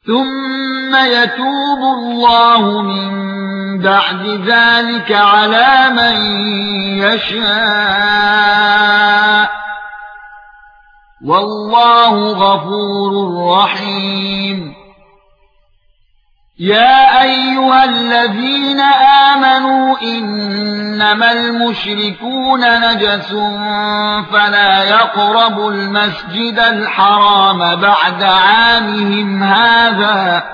ثُمَّ يَتُوبُ اللَّهُ مِن بَعْدِ ذَلِكَ عَلَى مَن يَشَاءُ وَاللَّهُ غَفُورٌ رَّحِيمٌ يَا أَيُّهَا الَّذِينَ آمَنُوا إِنَّمَا الْمُشْرِكُونَ نَجَسٌ فَلَا يَقْرَبُوا الْمَسْجِدَ الْحَرَامَ بَعْدَ عَامِهِمْ هَذَا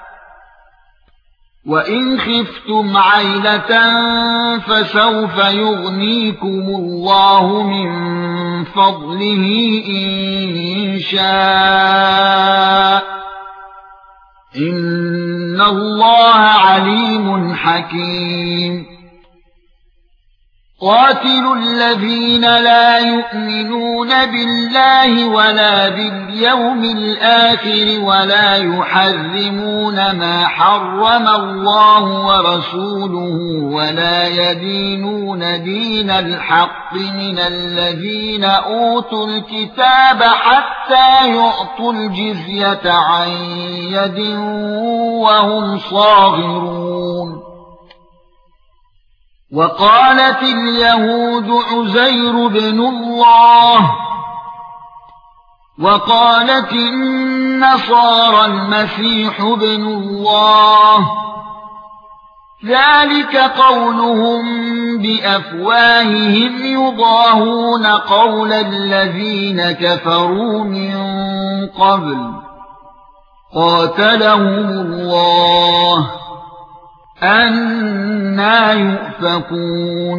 وَإِنْ خِفْتُمْ عَيْلَةً فَسَوْفَ يُغْنِيكُمُ اللَّهُ مِنْ فَضْلِهِ إِنْ شَاءَ إِنَّ اللَّهَ عَلِيمٌ حَكِيمٌ قاتلوا الذين لا يؤمنون بالله ولا باليوم الآخر ولا يحرمون ما حرم الله ورسوله ولا يدينون دين الحق من الذين أوتوا الكتاب حتى يعطوا الجزية عن يد وهم صاغرون وقالت اليهود عزير بن الله وقالت النصارى المسيح ابن الله ذلك قولهم بأفواههم يضاهون قول الذين كفروا من قبل قاتلهم الله أَنَّى يُؤْفَكُونَ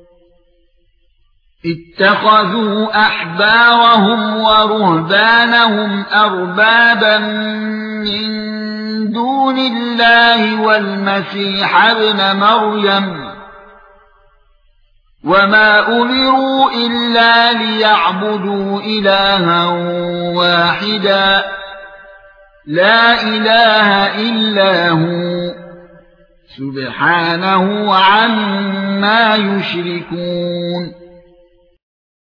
اتَّخَذُوا أَحْبَارَهُمْ وَرُهْبَانَهُمْ أَرْبَابًا مِنْ دُونِ اللَّهِ وَالْمَسِيحَ ابْنَ مَرْيَمَ وَمَا أُمِرُوا إِلَّا لِيَعْبُدُوا إِلَٰهًا وَاحِدًا لَا إِلَٰهَ إِلَّا هُوَ سبحانه عما يشركون